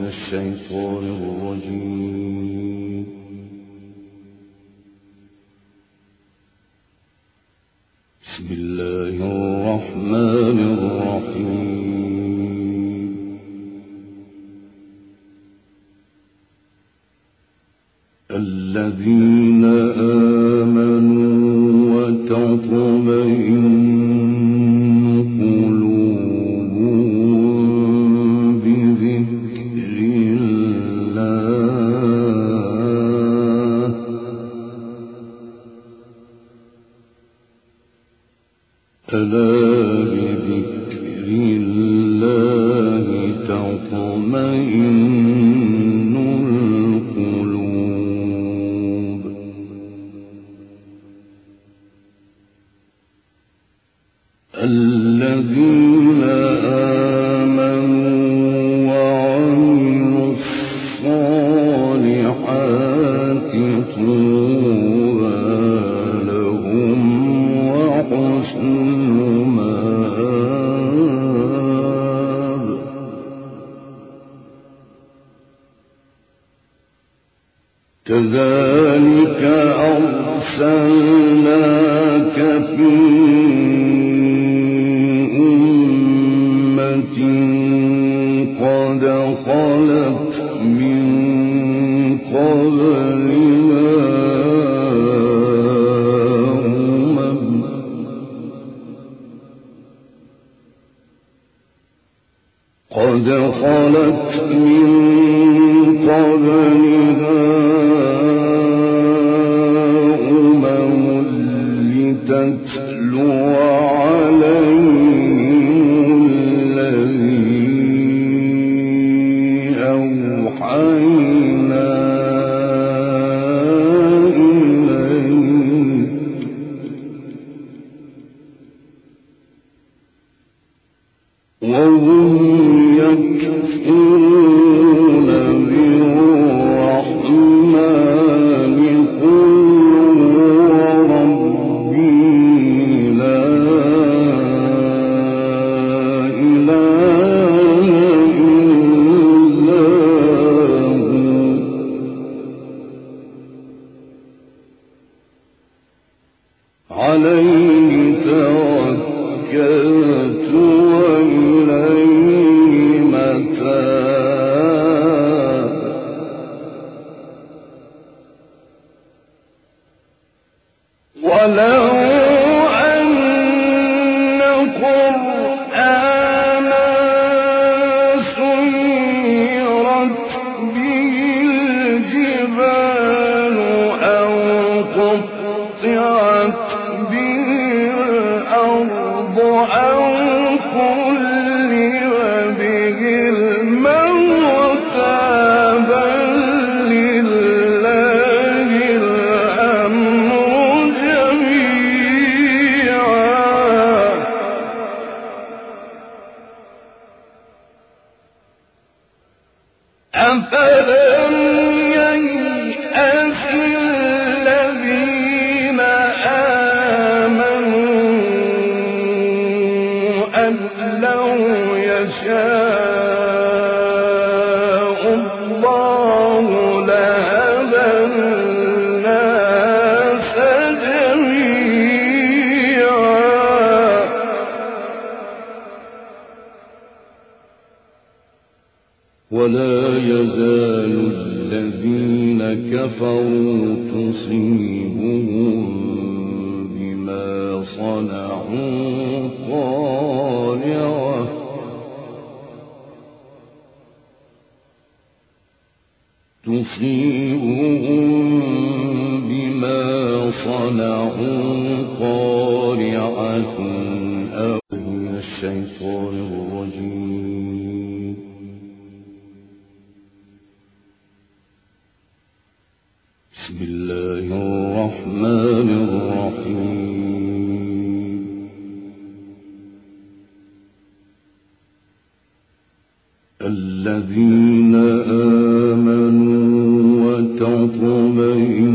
الشيطان الرجيم. بسم الله الرحمن الرحيم. الذين آمنوا وتطمئن قلوبهم بذكر الله ألا بذكر الله تطمئن القلوب. الذين آمنوا وعملوا الصالحات طوبى لهم وحسن مآب. كذلك أرسلناك في أمة قد خلت من قبلها لتتلو عليهم الذي أوحينا إليك وهم يكفرون بالرحمن قل هو ربي لا إله إلا هو عليه توكلت وإليه متاب. ولو أن قرآنا سيرت به الجبال أو قطعت به الأرض أو كلم به الموتى بل لله الأمر جميعا أفلم ييأس الذين آمنوا أن لو يشاء الله لهدى الناس جميعا ولا يزال الذين كفروا تصيبهم بما صنعوا قارعة أو من الشيطان الرجيم. بسم الله الرحمن الرحيم. الذين آمنوا وتطمئن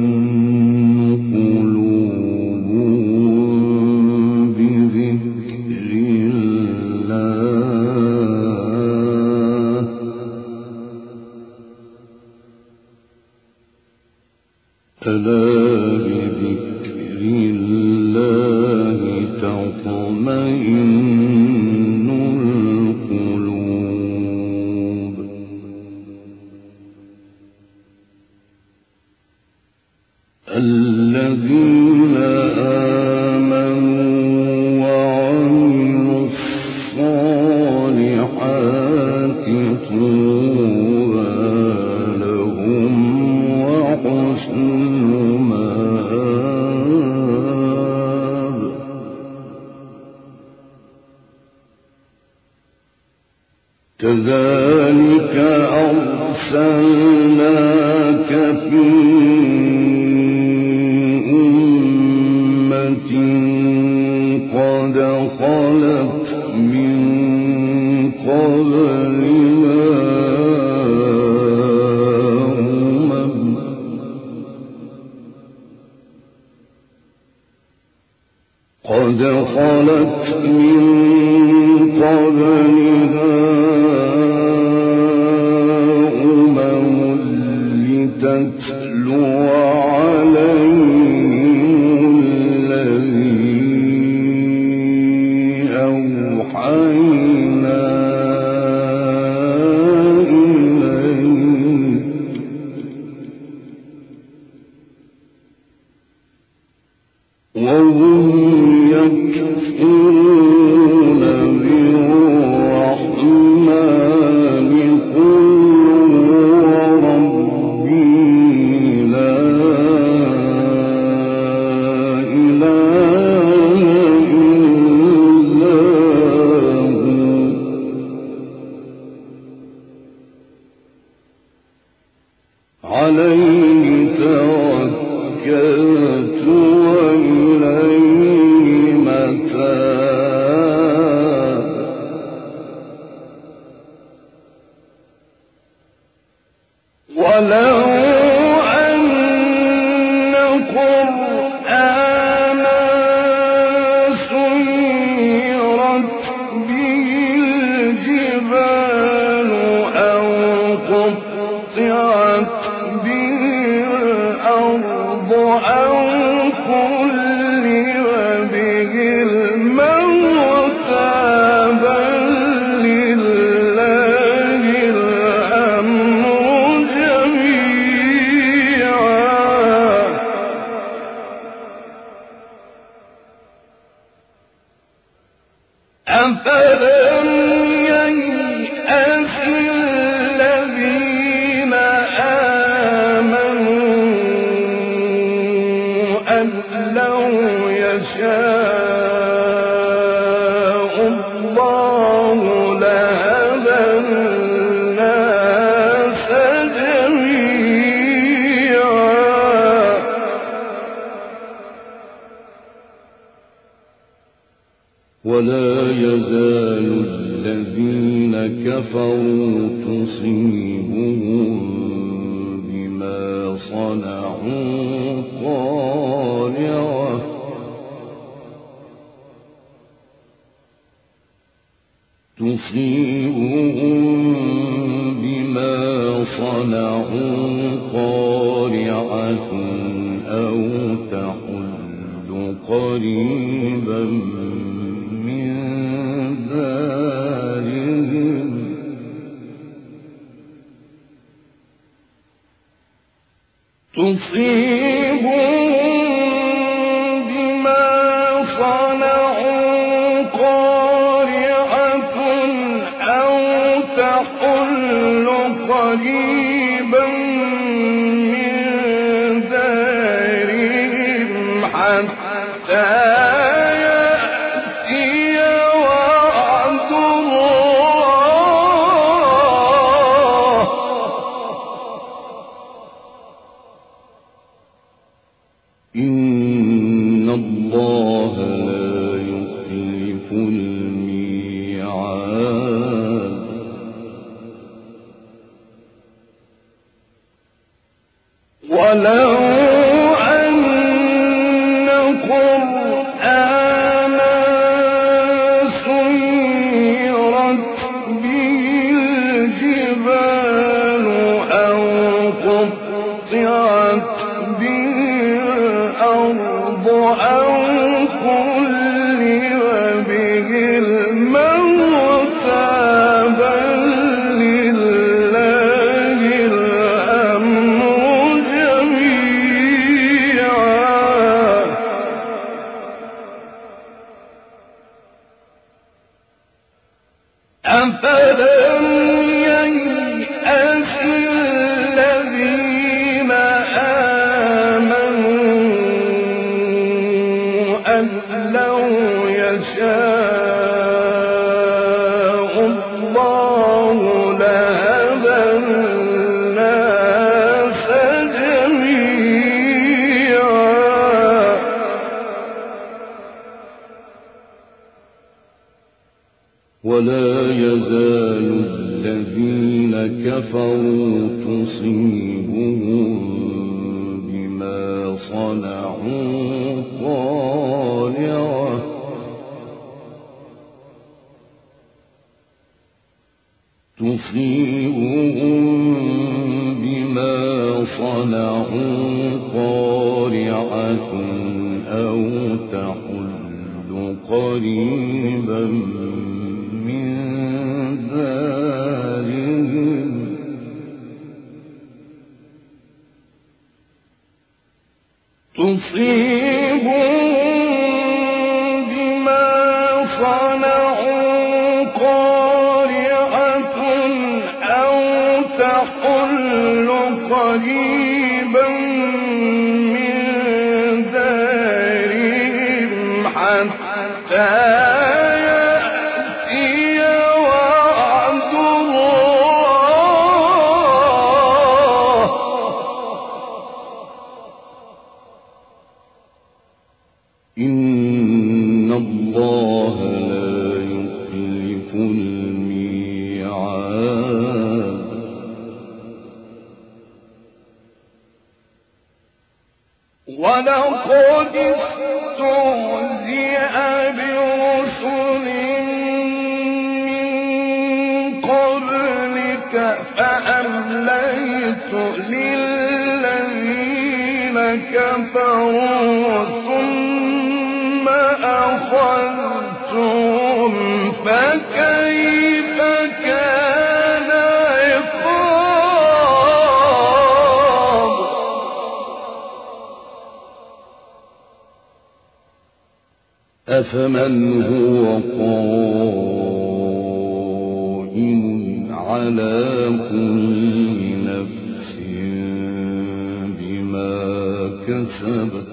قلوبهم بذكر الله ألا بذكر الله تطمئن القلوب الذين آمنوا وعملوا الصالحات طوبى لهم وحسن مآب كذلك أرسلناك في أمة قد خلت من قبلها لتتلو عليهم الذي أوحينا إليك وهم يكفرون بالرحمن قل هو ربي لا إله إلا هو عليه توكلت وإليه متاب ولو أن قرآنا سيرت به الجبال أو قطعت به الأرض أو كلم به الموتى بل لله الأمر جميعا أفلم ييأس الذين آمنوا أن لو يشاء الله لهدى الناس جميعا ولا يزال الذين كفروا تصيبهم بما صنعوا قارعة أو تحل قريبا من دارهم تصيبهم بما صنعوا قارعة أو تحل قريبا من دارهم حتى يأتي وعد الله إن الله لا يخلف الميعاد ولو أن قرآنا سيرت به الجبال أو قطعت به كفروا تصيبهم بما صنعوا قارعة أو تحل قريبا من دارهم تصيبهم بما صنعوا قارعة أو تحل قريبا من دارهم حتى يأتي وعد الله إن الله لا يخلف الميعاد ولقد استهزئ برسل من قبلك فأمليت للذين كفروا ثم أخذتهم فكيف كان عقاب أفمن هو قائم على كل نفس بما كسبت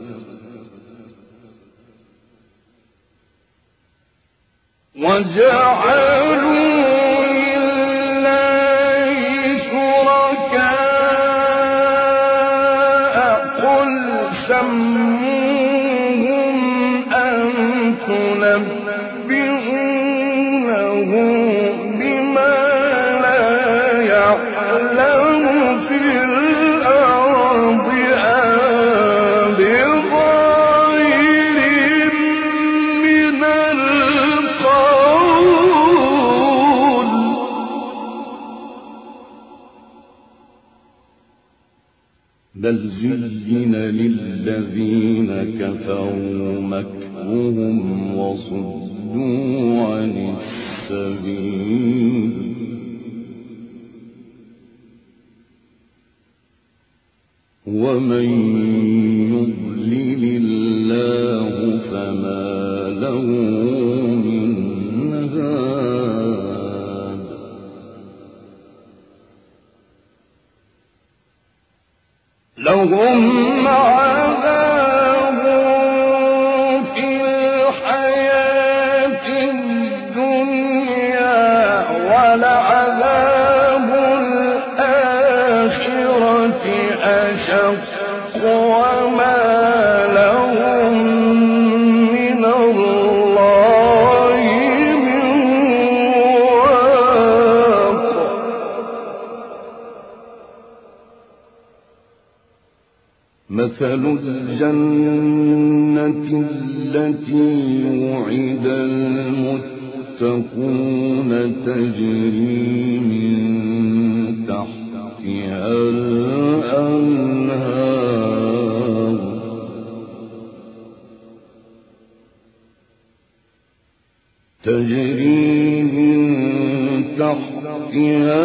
وجعلوا لله شركاء قل سموهم أم تنبئونه بما لا يعلم في الأرض أم بظاهر من القول بل زين للذين كفروا مكرهم وصدوا عن السبيل ومن يضلل الله فما له من هاد لهم عذاب في الحياة الدنيا ولعذاب الآخرة أشق وما لهم من الله من واق مثل الجنة التي وعد المتقون تجري من تحتها الأنهار تجري من تحتها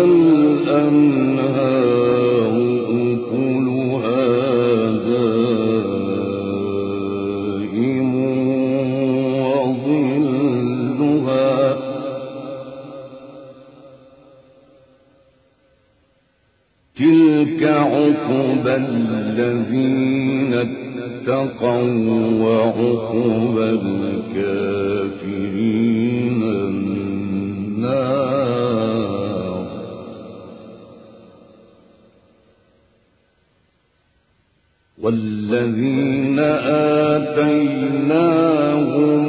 الأنهار أكلها دائم وظلها تلك عقبى الذين اتقوا وعقبى الكافرين النار والذين آتيناهم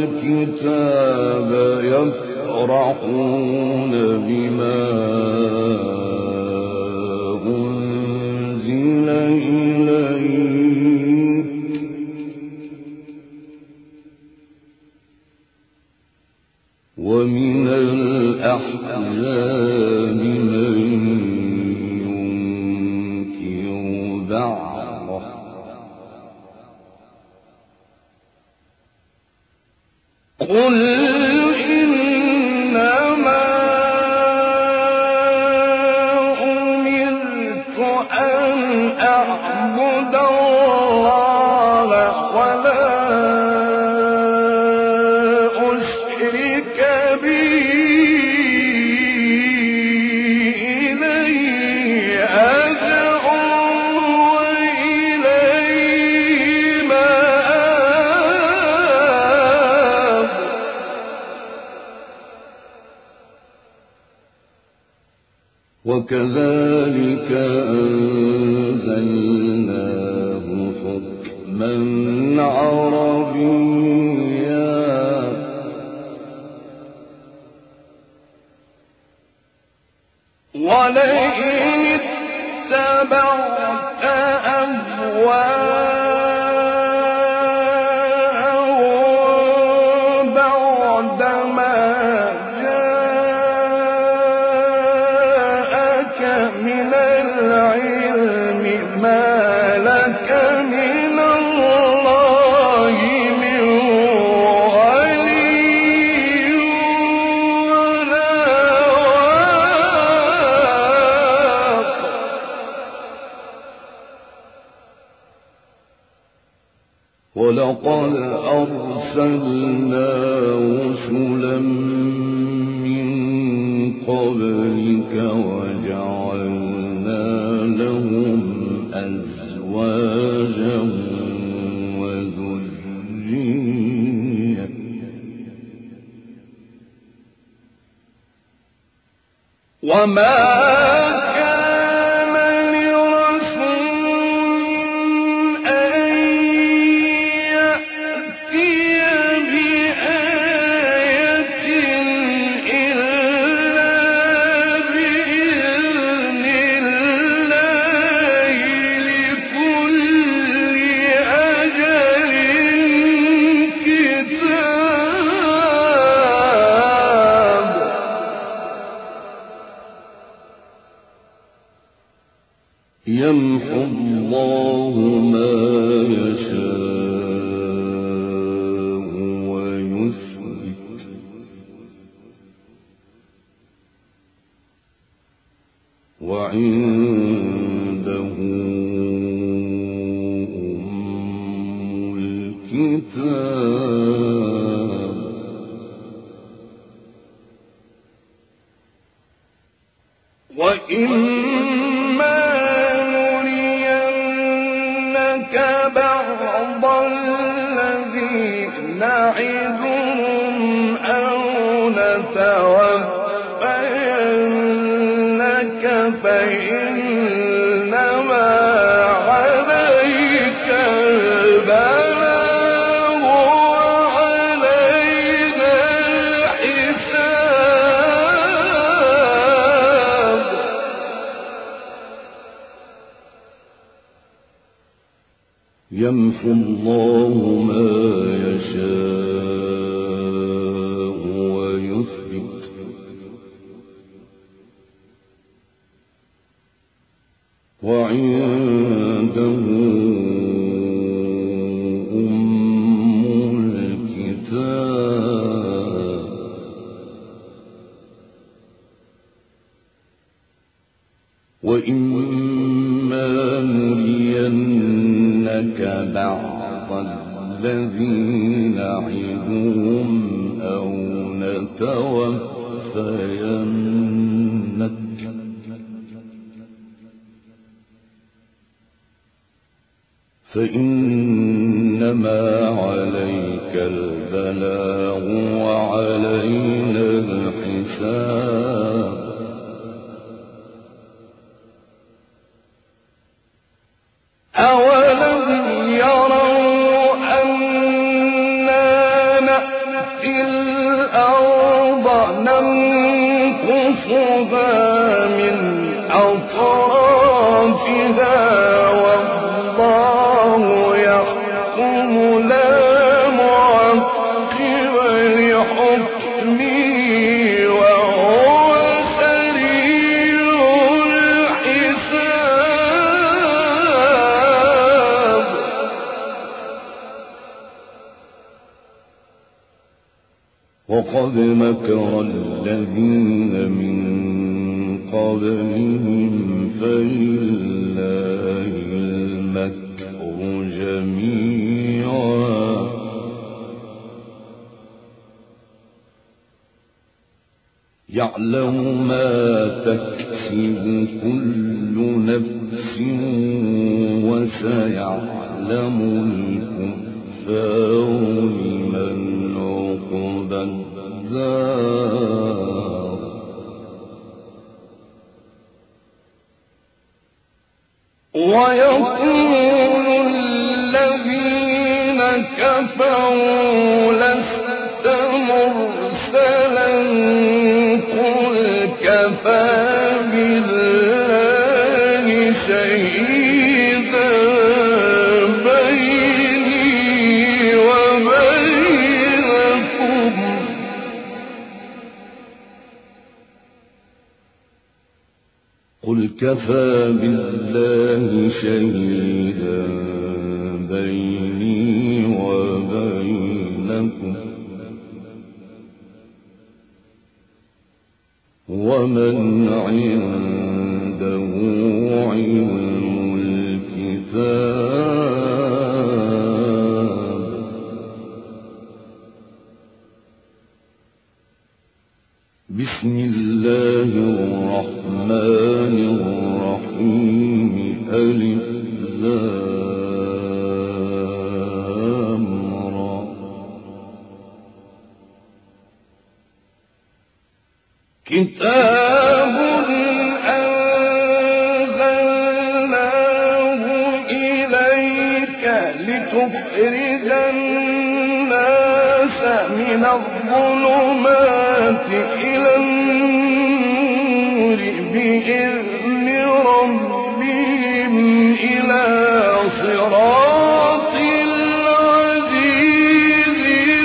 الكتاب يفرحون بما أن أعبد الله ولا أشرك به إليه أدعو وإليه مآب. وكذلك أنزلناه حكما عربيا ولئن اتبعت أهواءهم بعدما جاءك من العلم ما لك من الله من ولي ولا واق. ولقد أرسلنا رسلا من قبلك وجعلنا لهم أزواجا وذرية وما كان لرسول أن يأتي بآية إلا بإذن الله لكل أجل كتاب. يمحو الله ما يشاء ويثبت وعنده أم الكتاب. وإما نرينك بعض الذي نعدهم أو نتوفينك فإنما عليك البلاغ وعلينا الحساب. يمحو الله ما يشاء ويثبت وعنده أم الكتاب. وإما نرينك بعض الذي نعدهم أو نتوفينك فإنما عليك البلاغ وعلينا الحساب. أولم يروا أنا نأتي الأرض ننقصها من أطرافها والله يحكم لا معقب لحكمه وهو سريع الحساب. وقد مكر الذين من قبلهم فلله يعلم ما تكسب كل نفس وسيعلم الكفار لمن عقبى الدار ويقول الذين كفروا لست مرسلا قل كفى بالله شهيدا بيني وبينكم قل كفى بالله شهيدا بيني وبينكم ومن عنده علم الكتاب بسم الله الرحمن الرحيم ألف لام را كتاب أنزلناه إليك لتخرج الناس من الظلمات إلى النور بإذن ربهم إلى صراط العزيز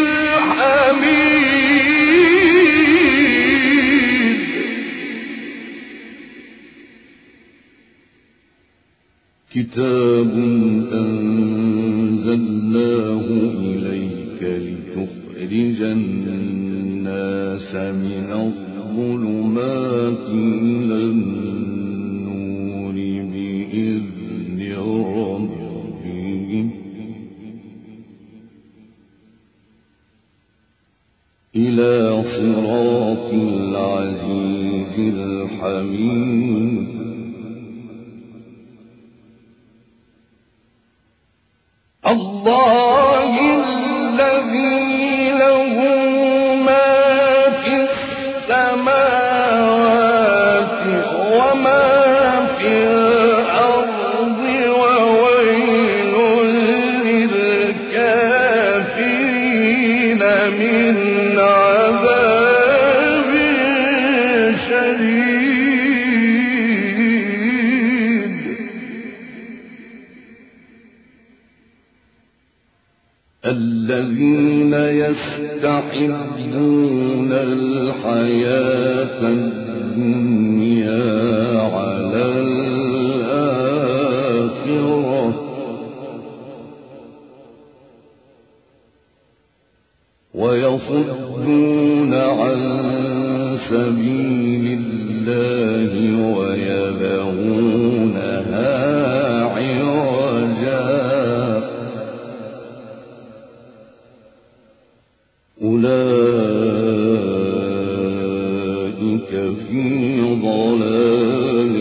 الحميد كتاب أنزلناه إليك لتخرج الناس من الظلمات إلى النور بإذن ربهم إلى صراط العزيز الحميد الله الذي له ما في السماوات وما في الأرض وويل للكافرين من عذاب شديد الذين يستحبون الحياة الدنيا على الآخرة ويصدون عن سبيل الله ويبغونها عوجا أولئك في ضلال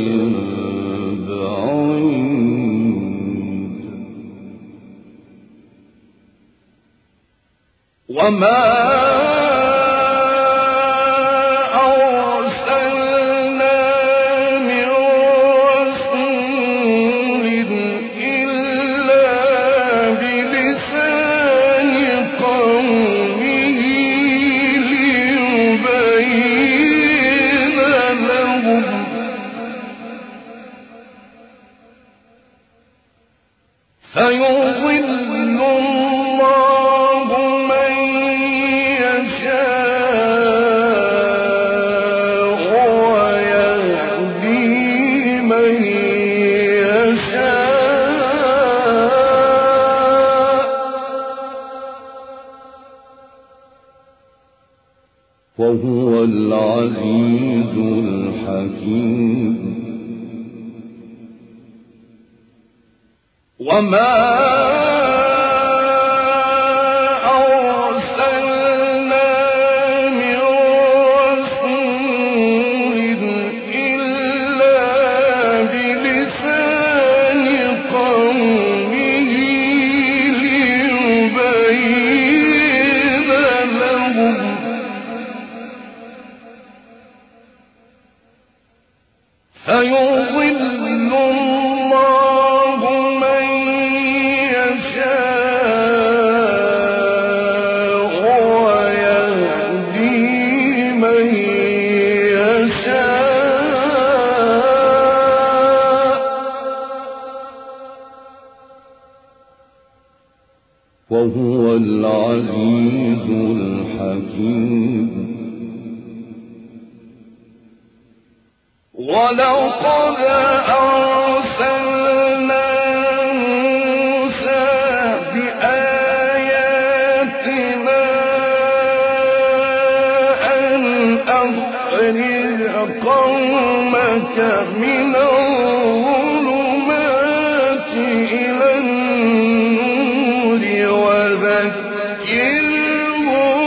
بعيد وما أرسلنا من رسول إلا بلسان قومه ليبين لهم فيضل الله من يشاء ويهدي من يشاء وهو العزيز الحكيم وما أرسلنا من رسول يضل الله من يشاء ويهدي من يشاء وهو العزيز الحكيم. ولقد أرسلنا موسى بآياتنا أن أخرج قومك من الظلمات إلى النور وذكرهم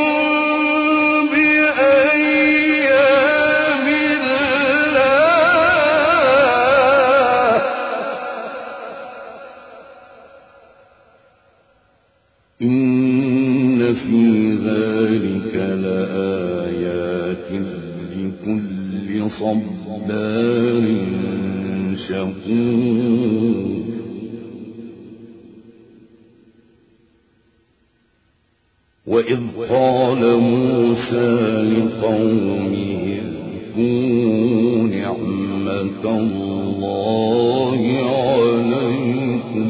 بأيام الله إن في ذلك لآيات لكل صبار شكور. وإذ قال موسى لقومه اذكروا نعمة الله عليكم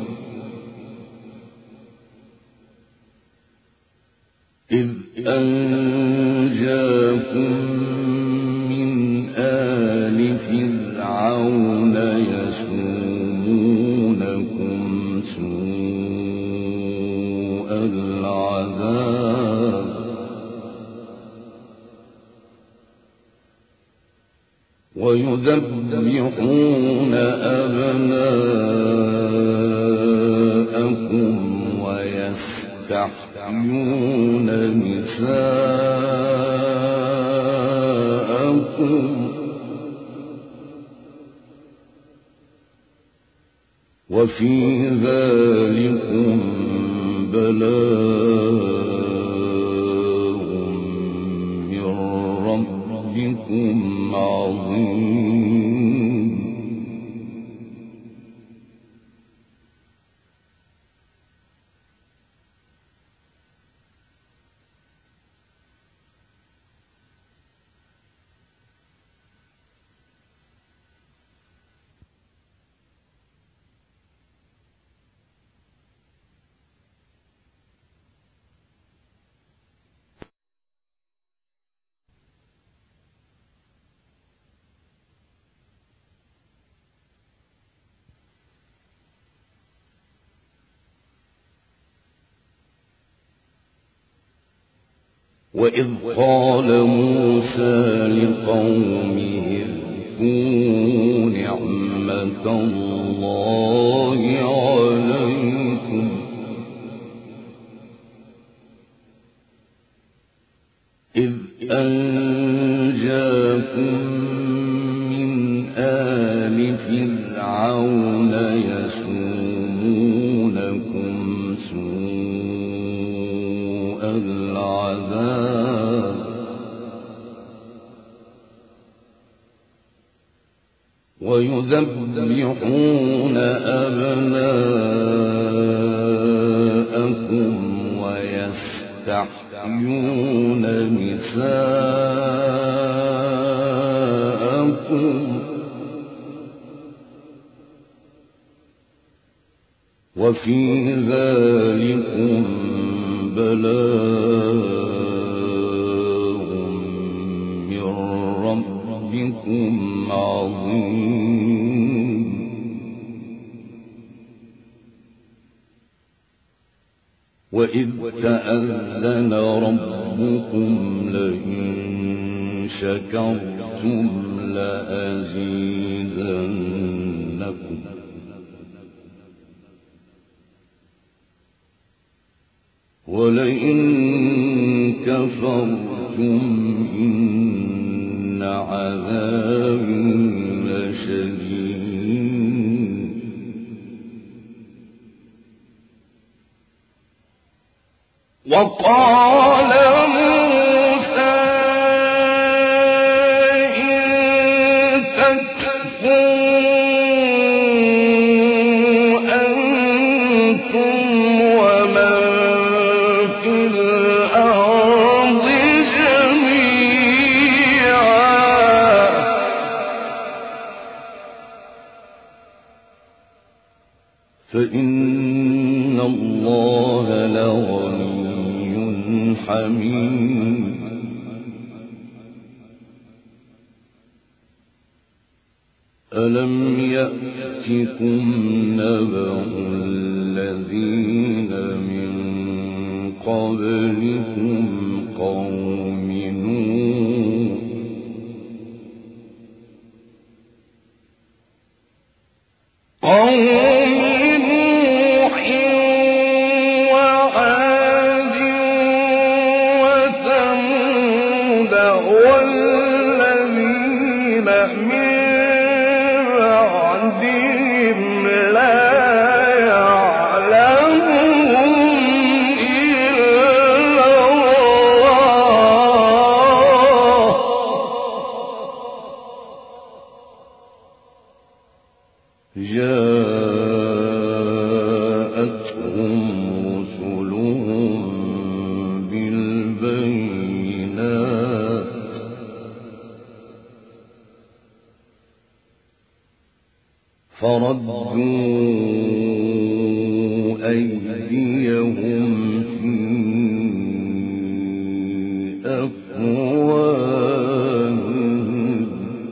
إذ أنجاكم من آل فرعون يسومونكم سوء العذاب ويذبحون أبناءكم ويستحيون نساءكم وفي ذلكم بلاء من ربكم عظيم. وإذ قال موسى لقومه اذكروا نعمة الله عليكم إذ أنجاكم من آل فرعون يسومونكم سوء العذاب ويذبحون أبناءكم ويستحيون نساءكم وفي ذلكم بلاء من ربكم عظيم. وإذ تأذن ربكم لئن شكرتم لأزيدنكم ولئن كفرتم إن عذابي لشديد. وقال موسى إن تكفروا فإن الله لغني حميد ألم يأتكم نبأ الذين من قبلكم قوم نوح وعاد وثمود والذين من بعدهم لا يعلمهم إلا الله جاءتهم رسلهم بالبينات فردوا أيديهم في أفواههم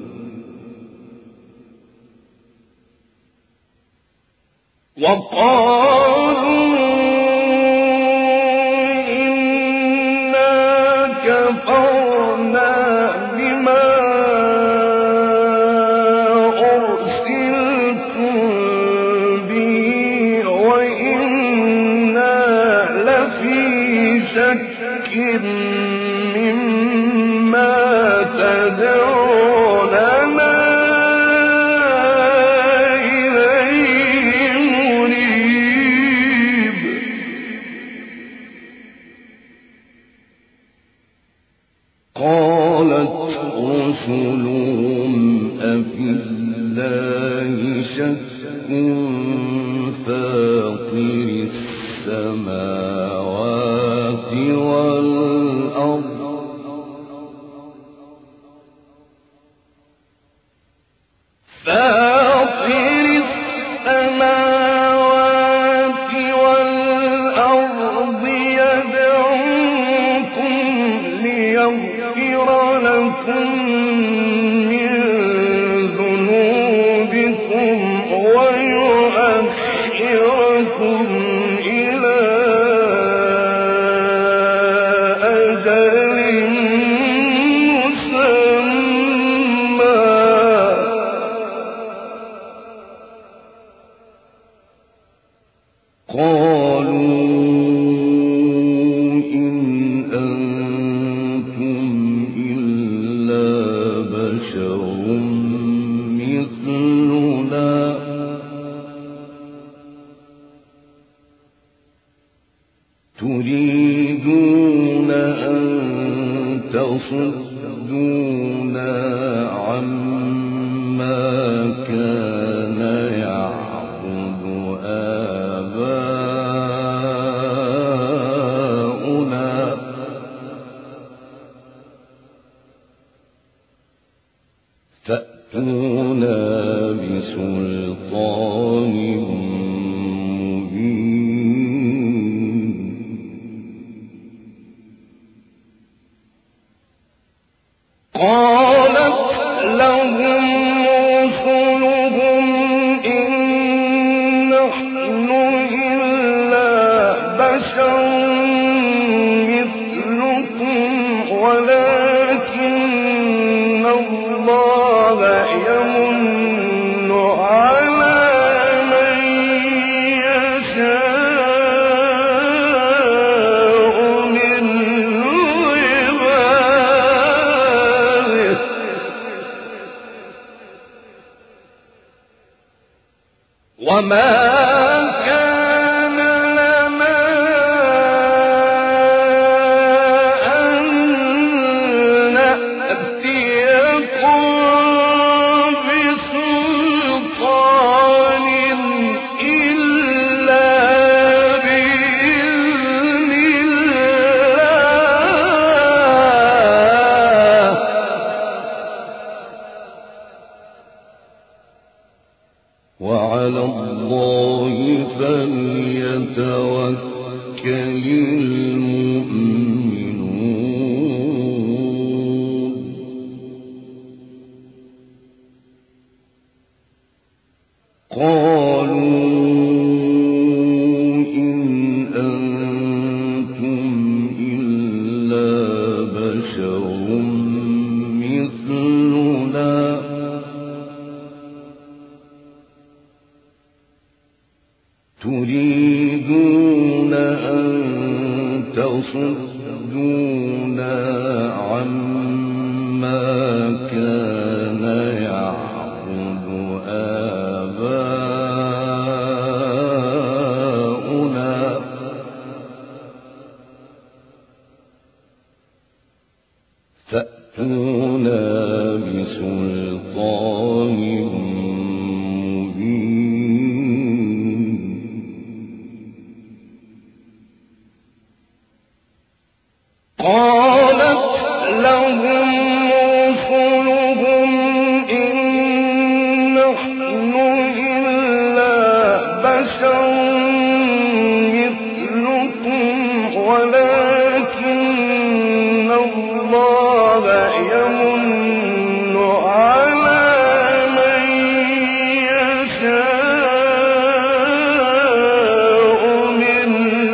وقالوا إنا كفرنا بما أرسلتم به وإنا لفي شك مما تدعوننا قالت رسلهم أفي الله شك فاطر السماوات والأرض يدعوكم ليغفر لكم من ذنوبكم ويؤخركم إلى أجل مسمى قالوا إن أنتم إلا بشر مثلنا تريدون أن تصدونا عما كان يعبد آباؤنا فأتونا بسلطان مبين قالت لهم رسلهم إن نحن إلا بشر مثلكم ولكن الله يمن على من يشاء من عباده وما كان لنا أن نأتيكم بسلطان إلا بإذن الله وعلى الله فليتوكل المؤمنون قالوا إن أنتم إلا بشر مثلنا تريدون أن تصدونا عما كان يعبد آباؤنا فأتونا بسلطان قالت لهم رسلهم إن نحن إلا بشر مثلكم ولكن الله يمن على من يشاء من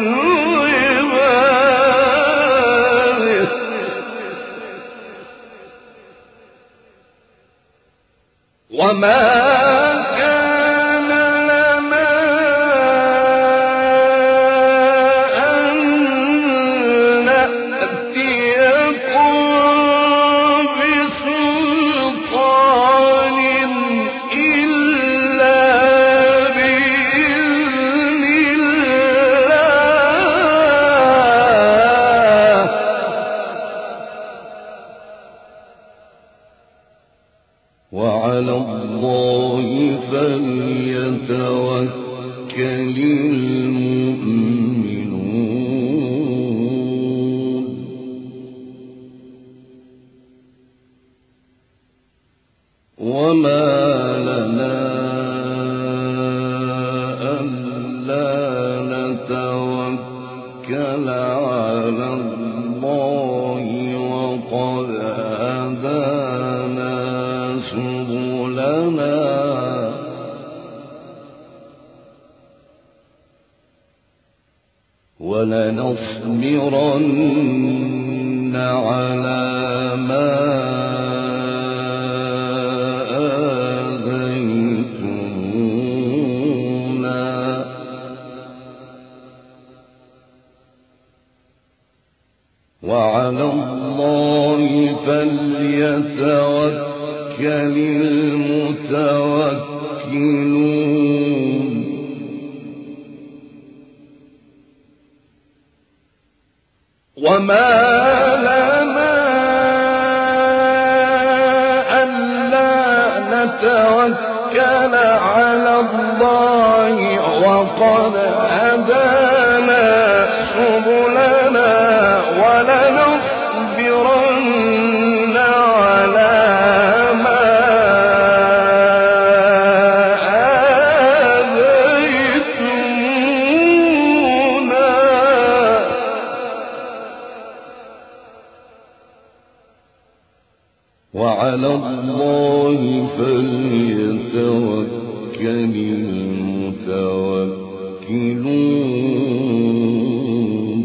وما كان لنا أن نأتيكم بسلطان إلا بإذن الله وعلى الله فليتوكل المؤمنون وما لنا ألا نتوكل على الله وقد هدانا سبلنا ولنصبرن على ما آذيتمونا وعلى الله فليتوكل المتوكلون وما لنا ألا نتوكل على الله وقد هدانا سبلنا ولنصبرن على ما آذيتمونا وعلى الله فليتوكل المتوكلون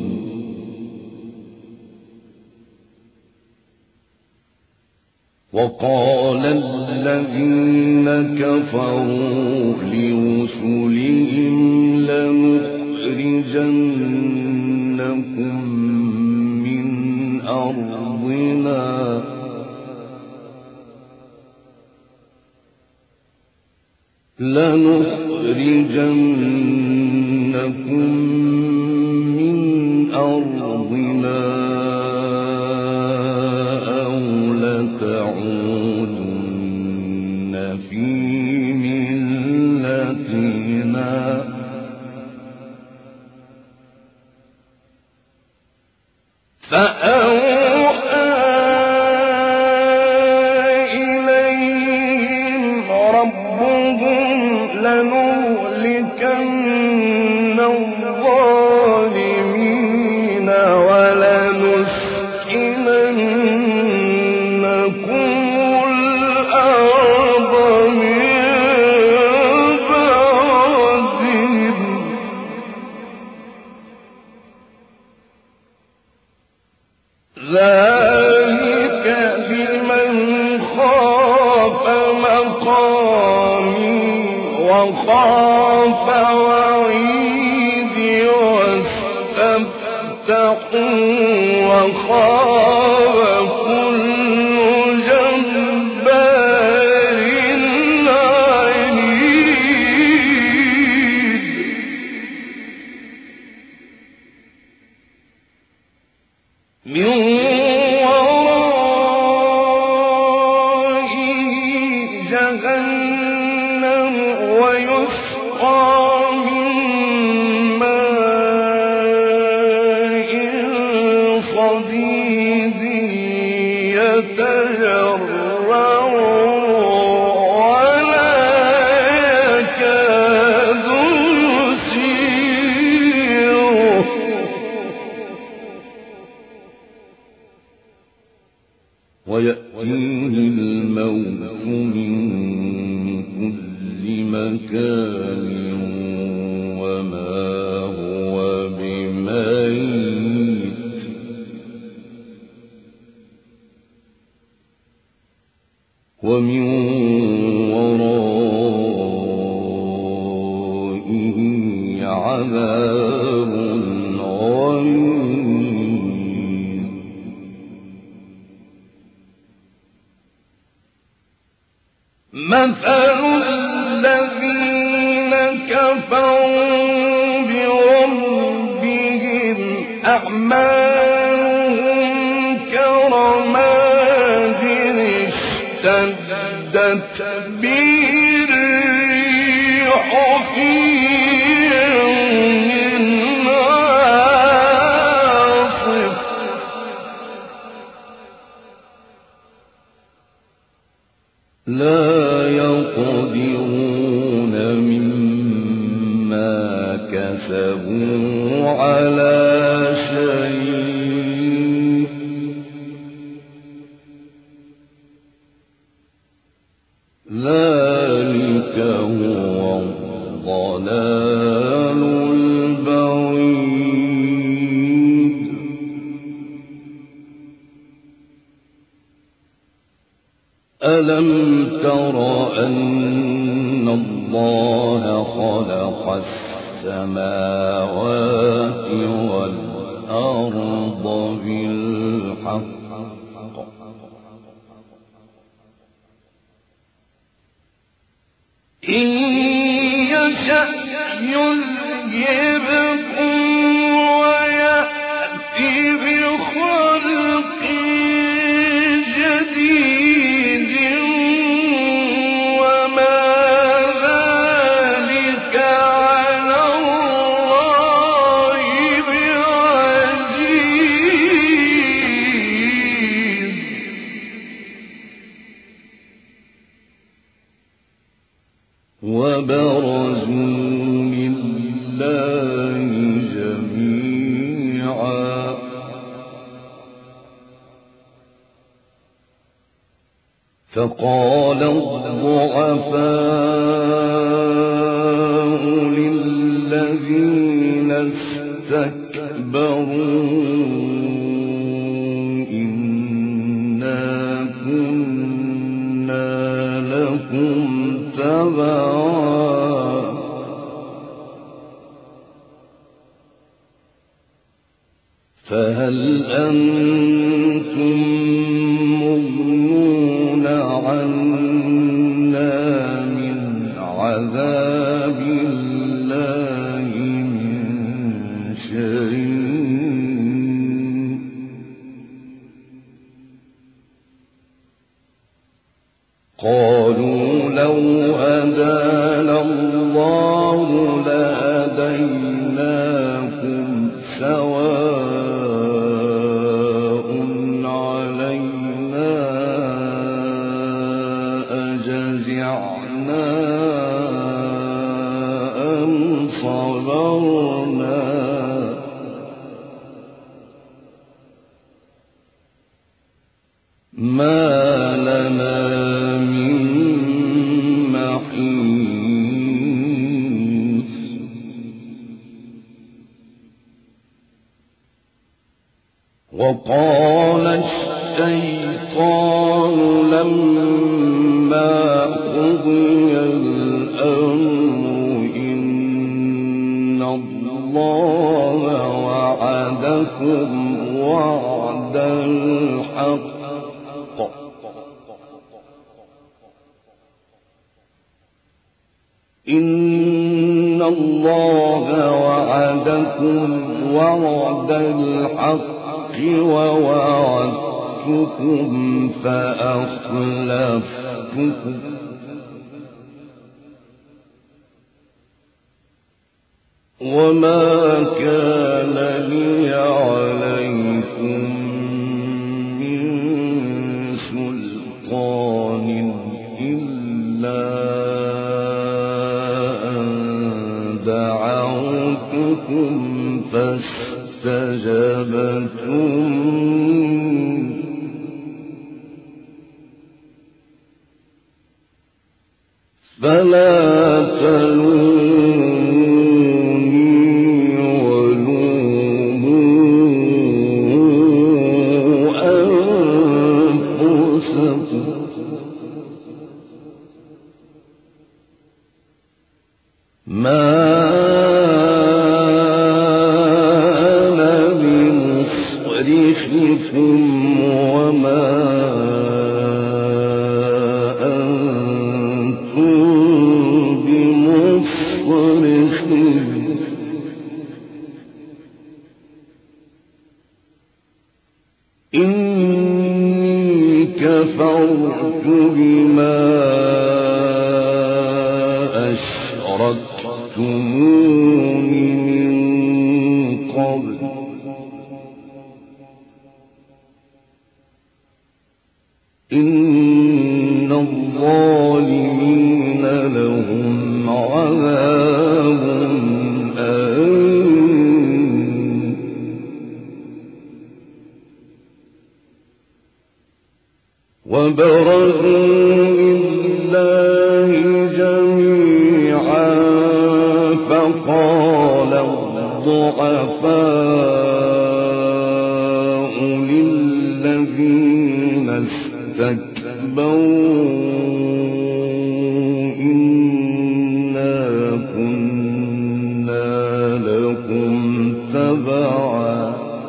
وقال الذين كفروا لرسلهم لنخرجنكم من أرضنا أو لتعودن في ملتنا فأوحى إليهم ربهم لنهلكن الظالمين ولنسكننكم الأرض من بعدهم ذلك لمن خاف مقامي وخاف وعيدي واستفتحوا وخاب كل جبار عنيد من ورائه جهنم ويسقى من ماء صديد يتجرعه ولا يكاد يسيغه ويأتيه الموت من كل مكان وما هو بميت ومن ورائه عذاب غليظ مثل الذين كفروا بربهم أعمالهم كرماد اشتدت به الريح في يوم عاصف لا يقدرون مما كسبوا على شيء ذلك هو الضلال البعيد ألم تر أن الله خلق السماوات والأرض بالحق إن يشأ يذهبكم ويأتي بخلق جديد وما ذلك على الله بعزيز وبرزوا لله جميعا فقال الضعفاء للذين استكبروا إنا كنا لكم تبعا فهل أنتم مغنون عنا من عذاب الله من شيء قالوا لو هدانا الله لهديناكم سواء علينا أجزعنا صبرنا ما لنا من محيص وقال الشيطان لما قضي الأمر إن الله وعدكم وعد الحق إن الله وعدكم وعد الحق ووعدتكم فأخلفتكم وما كان لي عليكم من سلطان إلا أن دعوتكم فاستجبتم فلا تلوموني ولوموا أنفسكم ما أنا بمصرخكم وما أنتم بمصرخي إني كفرت بما أشركتمون من قبل إن الظالمين لهم عذاب أليم وبرزوا لله جميعا فقال الضعفاء للذين استكبروا إنا كنا لكم تبعا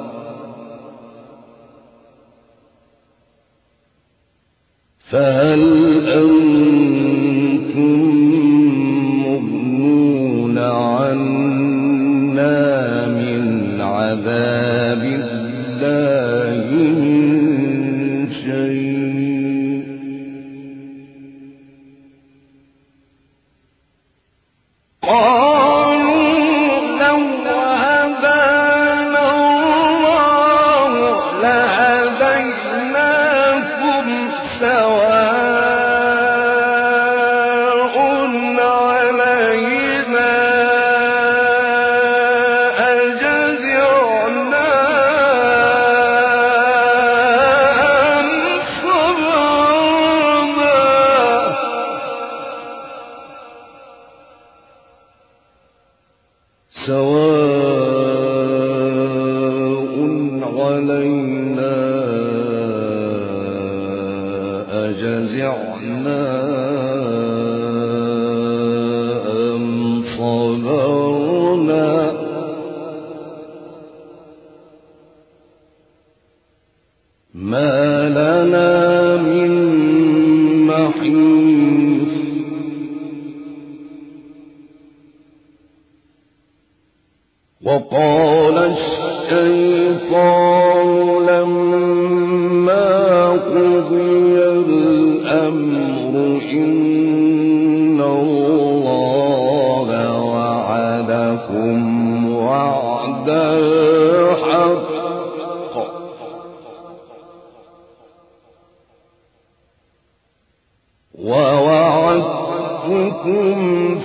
فهل أنتم مغنون عنا من عذاب الله من شيء قالوا لو هدانا الله لهديناكم سواء علينا أجزعنا أم صبرنا سواء علينا أجزعنا أم صبرنا ما لنا من محيص وقال الشيطان لما قضي الأمر إن الله وعدكم وعد الحق ووعدتكم ميثاقكم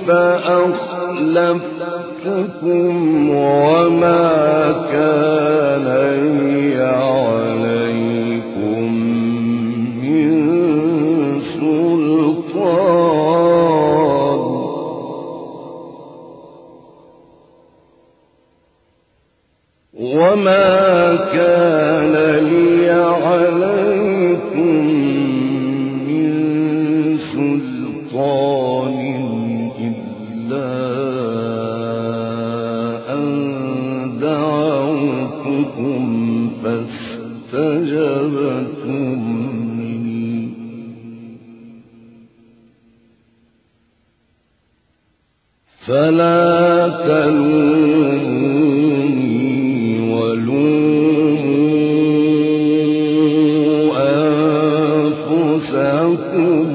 فأخلفتكم وما كان لي عليكم من سلطان إلا أن دعوتكم فاستجبتم لي فلا تلوموني ولوموا أنفسكم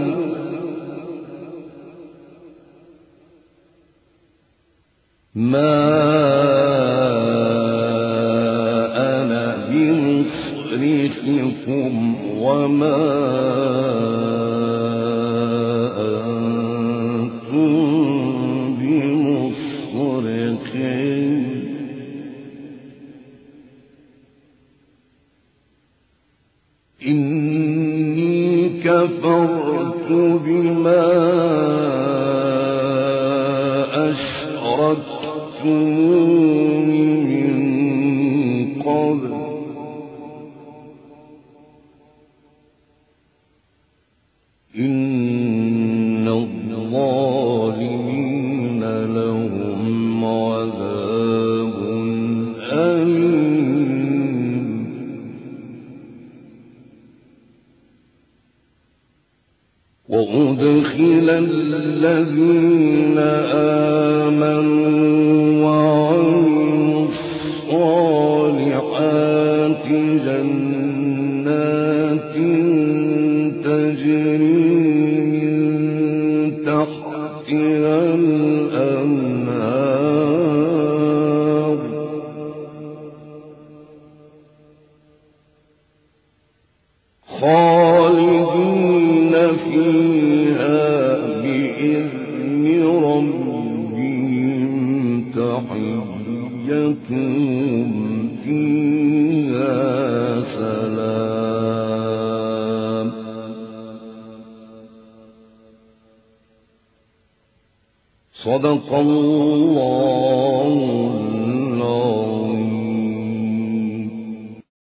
ما أنا بمصرخكم وما أنتم بمصرخي إني كفرت بما أشركتمون من قبل إن الظالمين لهم عذاب أليم وأدخل الذين آمنوا وعملوا الصالحات جنات تجري من تحتها الأنهار خالدين فيها بإذن ربهم تحيتهم فيها سلام صدق الله